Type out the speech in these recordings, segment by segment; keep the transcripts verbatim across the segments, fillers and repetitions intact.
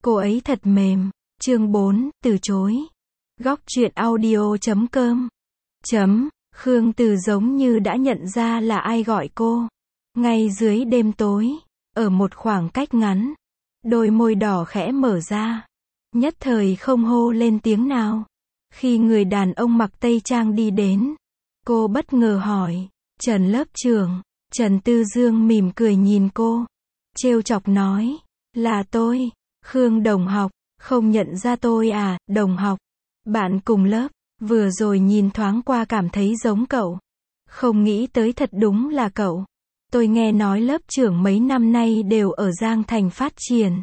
Cô ấy thật mềm. Chương bốn, từ chối. Góc truyện audio chấm com. Chấm, Khương Từ giống như đã nhận ra là ai gọi cô. Ngay dưới đêm tối, ở một khoảng cách ngắn, đôi môi đỏ khẽ mở ra. Nhất thời không hô lên tiếng nào. Khi người đàn ông mặc tây trang đi đến, cô bất ngờ hỏi, Trần lớp trưởng. Trần Tư Dương mỉm cười nhìn cô, trêu chọc nói, là tôi, Khương đồng học, không nhận ra tôi à, đồng học, bạn cùng lớp, vừa rồi nhìn thoáng qua cảm thấy giống cậu. Không nghĩ tới thật đúng là cậu. Tôi nghe nói lớp trưởng mấy năm nay đều ở Giang Thành phát triển.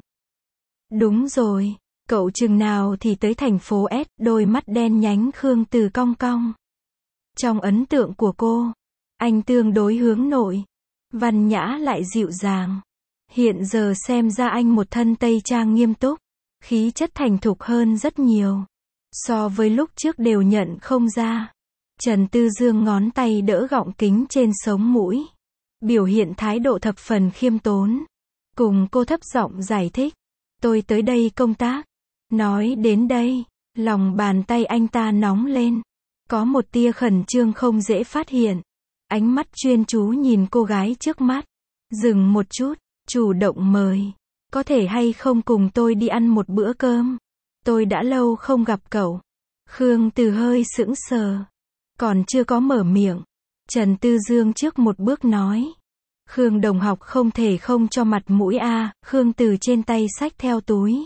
Đúng rồi, cậu chừng nào thì tới thành phố S, đôi mắt đen nhánh Khương Từ cong cong. Trong ấn tượng của cô, anh tương đối hướng nội, văn nhã lại dịu dàng. Hiện giờ xem ra anh một thân tây trang nghiêm túc, khí chất thành thục hơn rất nhiều. So với lúc trước đều nhận không ra. Trần Tư Dương ngón tay đỡ gọng kính trên sống mũi, biểu hiện thái độ thập phần khiêm tốn. Cùng cô thấp giọng giải thích, tôi tới đây công tác. Nói đến đây, lòng bàn tay anh ta nóng lên. Có một tia khẩn trương không dễ phát hiện. Ánh mắt chuyên chú nhìn cô gái trước mắt. Dừng một chút, chủ động mời. Có thể hay không cùng tôi đi ăn một bữa cơm? Tôi đã lâu không gặp cậu. Khương Từ hơi sững sờ. Còn chưa có mở miệng, Trần Tư Dương trước một bước nói. Khương đồng học không thể không cho mặt mũi a. À. Khương Từ trên tay xách theo túi.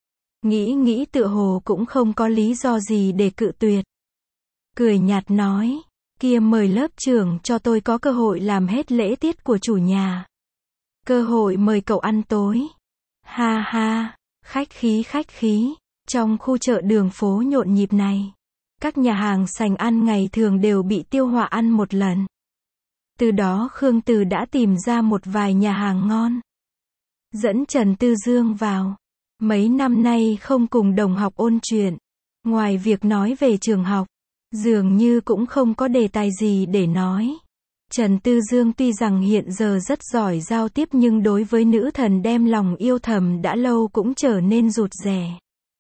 Nghĩ nghĩ tựa hồ cũng không có lý do gì để cự tuyệt. Cười nhạt nói, kia mời lớp trưởng cho tôi có cơ hội làm hết lễ tiết của chủ nhà. Cơ hội mời cậu ăn tối. Ha ha, khách khí khách khí. Trong khu chợ đường phố nhộn nhịp này, các nhà hàng sành ăn ngày thường đều bị tiêu họa ăn một lần. Từ đó Khương Từ đã tìm ra một vài nhà hàng ngon. Dẫn Trần Tư Dương vào. Mấy năm nay không cùng đồng học ôn chuyện. Ngoài việc nói về trường học, dường như cũng không có đề tài gì để nói. Trần Tư Dương tuy rằng hiện giờ rất giỏi giao tiếp nhưng đối với nữ thần đem lòng yêu thầm đã lâu cũng trở nên rụt rè.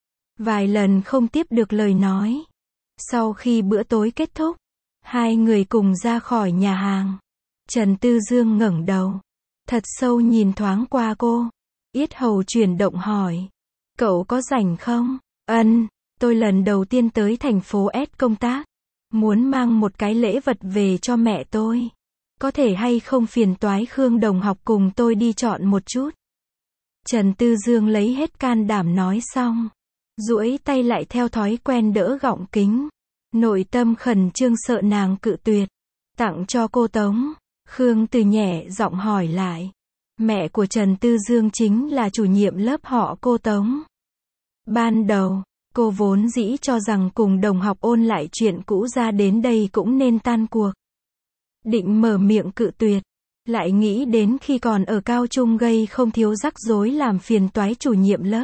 Vài lần không tiếp được lời nói. Sau khi bữa tối kết thúc, hai người cùng ra khỏi nhà hàng. Trần Tư Dương ngẩng đầu, thật sâu nhìn thoáng qua cô. Yết hầu chuyển động hỏi, cậu có rảnh không? Ân, tôi lần đầu tiên tới thành phố S công tác. Muốn mang một cái lễ vật về cho mẹ tôi. Có thể hay không phiền toái Khương đồng học cùng tôi đi chọn một chút? Trần Tư Dương lấy hết can đảm nói xong. Duỗi tay lại theo thói quen đỡ gọng kính. Nội tâm khẩn trương sợ nàng cự tuyệt. Tặng cho cô Tống. Khương Từ nhẹ giọng hỏi lại. Mẹ của Trần Tư Dương chính là chủ nhiệm lớp họ cô Tống. Ban đầu, cô vốn dĩ cho rằng cùng đồng học ôn lại chuyện cũ ra đến đây cũng nên tan cuộc. Định mở miệng cự tuyệt. Lại nghĩ đến khi còn ở cao trung gây không thiếu rắc rối làm phiền toái chủ nhiệm lớp.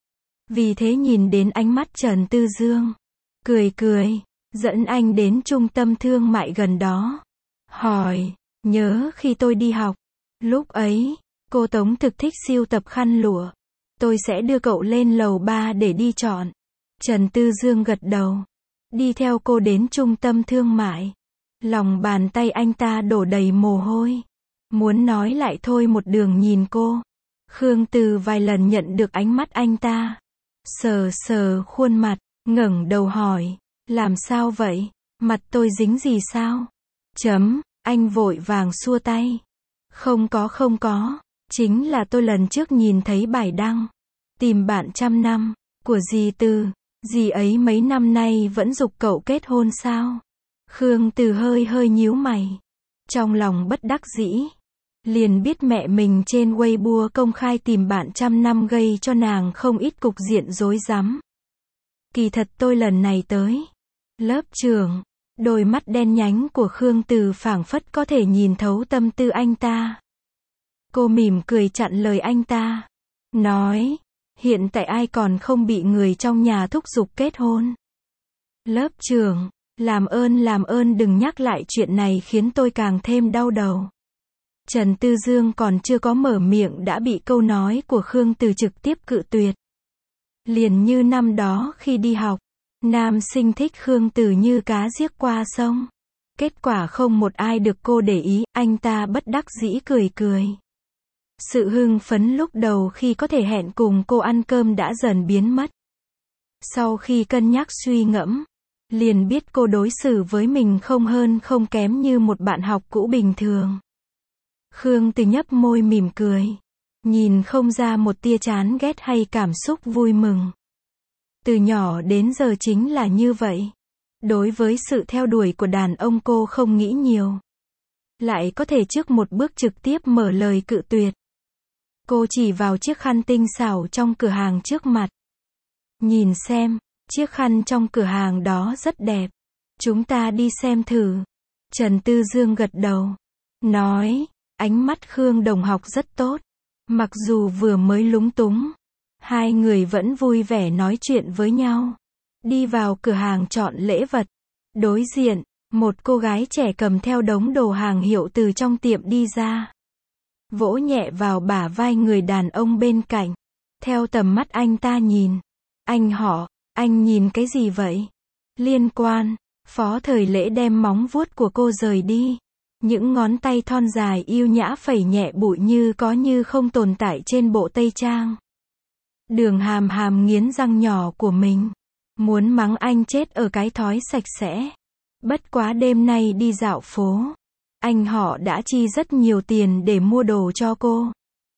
Vì thế nhìn đến ánh mắt Trần Tư Dương, cười cười, dẫn anh đến trung tâm thương mại gần đó. Hỏi, nhớ khi tôi đi học, lúc ấy, cô Tống thực thích sưu tập khăn lụa. Tôi sẽ đưa cậu lên lầu ba để đi chọn. Trần Tư Dương gật đầu, đi theo cô đến trung tâm thương mại. Lòng bàn tay anh ta đổ đầy mồ hôi. Muốn nói lại thôi một đường nhìn cô. Khương Từ vài lần nhận được ánh mắt anh ta. Sờ sờ khuôn mặt, ngẩng đầu hỏi, làm sao vậy? Mặt tôi dính gì sao? Chấm, anh vội vàng xua tay. Không có không có, chính là tôi lần trước nhìn thấy bài đăng. Tìm bạn trăm năm, của dì Từ, dì ấy mấy năm nay vẫn giục cậu kết hôn sao? Khương Từ hơi hơi nhíu mày. Trong lòng bất đắc dĩ. Liền biết mẹ mình trên Weibo công khai tìm bạn trăm năm gây cho nàng không ít cục diện rối rắm. Kỳ thật tôi lần này tới. Lớp trưởng. Đôi mắt đen nhánh của Khương Từ phảng phất có thể nhìn thấu tâm tư anh ta. Cô mỉm cười chặn lời anh ta. Nói. Hiện tại ai còn không bị người trong nhà thúc giục kết hôn. Lớp trưởng. Làm ơn làm ơn đừng nhắc lại chuyện này khiến tôi càng thêm đau đầu. Trần Tư Dương còn chưa có mở miệng đã bị câu nói của Khương Từ trực tiếp cự tuyệt. Liền như năm đó khi đi học, nam sinh thích Khương Từ như cá giết qua sông. Kết quả không một ai được cô để ý, anh ta bất đắc dĩ cười cười. Sự hưng phấn lúc đầu khi có thể hẹn cùng cô ăn cơm đã dần biến mất. Sau khi cân nhắc suy ngẫm, liền biết cô đối xử với mình không hơn không kém như một bạn học cũ bình thường. Khương Từ nhấp môi mỉm cười, nhìn không ra một tia chán ghét hay cảm xúc vui mừng. Từ nhỏ đến giờ chính là như vậy. Đối với sự theo đuổi của đàn ông cô không nghĩ nhiều. Lại có thể trước một bước trực tiếp mở lời cự tuyệt. Cô chỉ vào chiếc khăn tinh xảo trong cửa hàng trước mặt. Nhìn xem, chiếc khăn trong cửa hàng đó rất đẹp. Chúng ta đi xem thử. Trần Tư Dương gật đầu. Nói, ánh mắt Khương đồng học rất tốt. Mặc dù vừa mới lúng túng, hai người vẫn vui vẻ nói chuyện với nhau. Đi vào cửa hàng chọn lễ vật. Đối diện, một cô gái trẻ cầm theo đống đồ hàng hiệu từ trong tiệm đi ra. Vỗ nhẹ vào bả vai người đàn ông bên cạnh. Theo tầm mắt anh ta nhìn. Anh họ, anh nhìn cái gì vậy? Liên quan, Phó Thời Lễ đem móng vuốt của cô rời đi. Những ngón tay thon dài yêu nhã phẩy nhẹ bụi như có như không tồn tại trên bộ tây trang. Đường Hàm Hàm nghiến răng nhỏ của mình. Muốn mắng anh chết ở cái thói sạch sẽ. Bất quá đêm nay đi dạo phố. Anh họ đã chi rất nhiều tiền để mua đồ cho cô.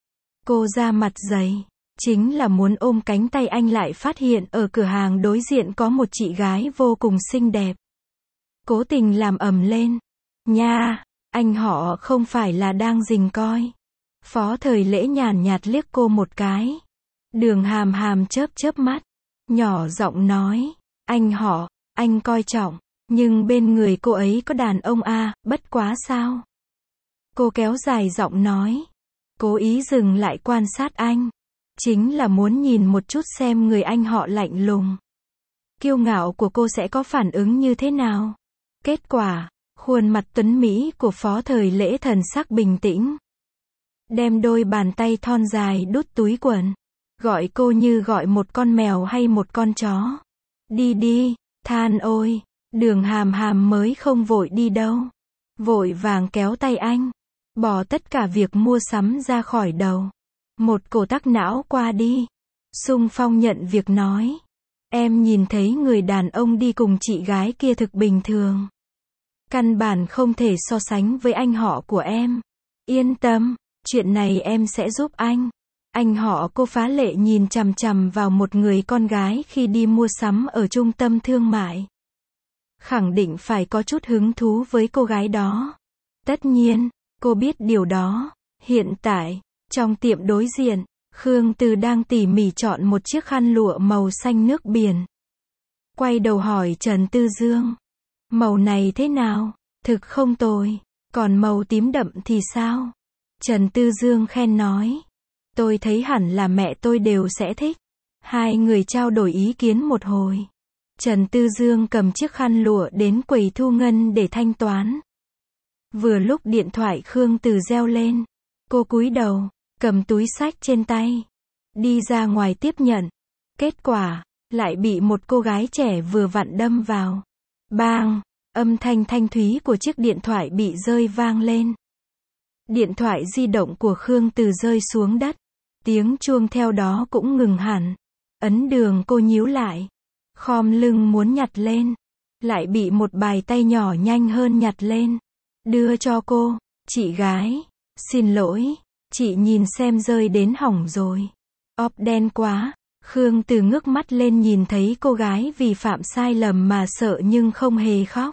Cô ra mặt dày. Chính là muốn ôm cánh tay anh lại phát hiện ở cửa hàng đối diện có một chị gái vô cùng xinh đẹp. Cố tình làm ầm lên. Nha, anh họ không phải là đang rình coi. Phó Thời Lễ nhàn nhạt liếc cô một cái. Đường Hàm Hàm chớp chớp mắt. Nhỏ giọng nói. Anh họ, anh coi trọng. Nhưng bên người cô ấy có đàn ông à, bất quá sao? Cô kéo dài giọng nói. Cố ý dừng lại quan sát anh. Chính là muốn nhìn một chút xem người anh họ lạnh lùng. Kiêu ngạo của cô sẽ có phản ứng như thế nào? Kết quả, khuôn mặt tuấn mỹ của Phó Thời Lễ thần sắc bình tĩnh. Đem đôi bàn tay thon dài đút túi quần. Gọi cô như gọi một con mèo hay một con chó. Đi đi, than ôi. Đường Hàm Hàm mới không vội đi đâu. Vội vàng kéo tay anh. Bỏ tất cả việc mua sắm ra khỏi đầu. Một cổ tắc não qua đi. Xung phong nhận việc nói. Em nhìn thấy người đàn ông đi cùng chị gái kia thực bình thường. Căn bản không thể so sánh với anh họ của em. Yên tâm, chuyện này em sẽ giúp anh. Anh họ cô phá lệ nhìn chằm chằm vào một người con gái khi đi mua sắm ở trung tâm thương mại. Khẳng định phải có chút hứng thú với cô gái đó. Tất nhiên, cô biết điều đó. Hiện tại, trong tiệm đối diện, Khương Từ đang tỉ mỉ chọn một chiếc khăn lụa màu xanh nước biển. Quay đầu hỏi Trần Tư Dương. Màu này thế nào? Thực không tồi. Còn màu tím đậm thì sao? Trần Tư Dương khen nói. Tôi thấy hẳn là mẹ tôi đều sẽ thích. Hai người trao đổi ý kiến một hồi. Trần Tư Dương cầm chiếc khăn lụa đến quầy thu ngân để thanh toán. Vừa lúc điện thoại Khương Từ reo lên. Cô cúi đầu, cầm túi xách trên tay. Đi ra ngoài tiếp nhận. Kết quả, lại bị một cô gái trẻ vừa vặn đâm vào. Bang! Âm thanh thanh thúy của chiếc điện thoại bị rơi vang lên. Điện thoại di động của Khương Từ rơi xuống đất. Tiếng chuông theo đó cũng ngừng hẳn. Ấn Đường cô nhíu lại. Khom lưng muốn nhặt lên. Lại bị một bàn tay nhỏ nhanh hơn nhặt lên. Đưa cho cô. Chị gái. Xin lỗi. Chị nhìn xem rơi đến hỏng rồi. Óp đen quá. Khương Từ ngước mắt lên nhìn thấy cô gái vì phạm sai lầm mà sợ nhưng không hề khóc.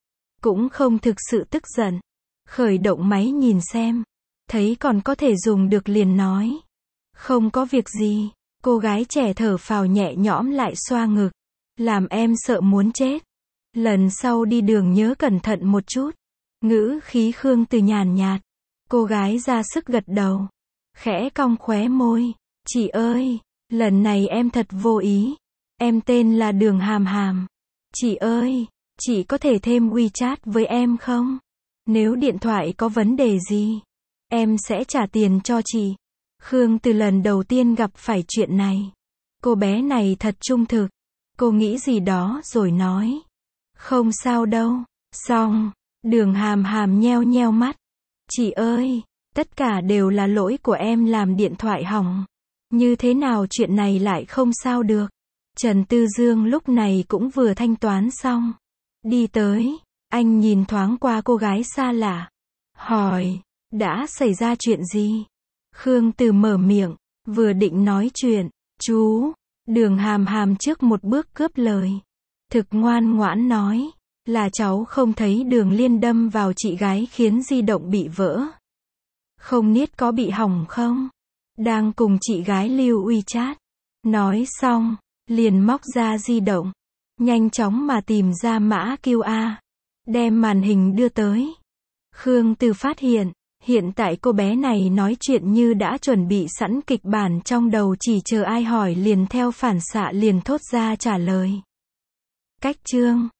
Cũng không thực sự tức giận. Khởi động máy nhìn xem. Thấy còn có thể dùng được liền nói. Không có việc gì. Cô gái trẻ thở phào nhẹ nhõm lại xoa ngực. Làm em sợ muốn chết. Lần sau đi đường nhớ cẩn thận một chút. Ngữ khí Khương Từ nhàn nhạt. Cô gái ra sức gật đầu. Khẽ cong khóe môi. Chị ơi, lần này em thật vô ý. Em tên là Đường Hàm Hàm. Chị ơi, chị có thể thêm WeChat với em không? Nếu điện thoại có vấn đề gì, em sẽ trả tiền cho chị. Khương Từ lần đầu tiên gặp phải chuyện này. Cô bé này thật trung thực. Cô nghĩ gì đó rồi nói. Không sao đâu. Xong, Đường Hàm Hàm nheo nheo mắt. Chị ơi, tất cả đều là lỗi của em làm điện thoại hỏng. Như thế nào chuyện này lại không sao được. Trần Tư Dương lúc này cũng vừa thanh toán xong. Đi tới, anh nhìn thoáng qua cô gái xa lạ. Hỏi, đã xảy ra chuyện gì? Khương Từ mở miệng, vừa định nói chuyện. Chú, Đường Hàm Hàm trước một bước cướp lời. Thực ngoan ngoãn nói, là cháu không thấy Đường Liên đâm vào chị gái khiến di động bị vỡ. Không biết có bị hỏng không? Đang cùng chị gái lưu WeChat. Nói xong, liền móc ra di động. Nhanh chóng mà tìm ra mã quy rờ. Đem màn hình đưa tới. Khương Từ phát hiện, hiện tại cô bé này nói chuyện như đã chuẩn bị sẵn kịch bản trong đầu, chỉ chờ ai hỏi liền theo phản xạ liền thốt ra trả lời. Cách chương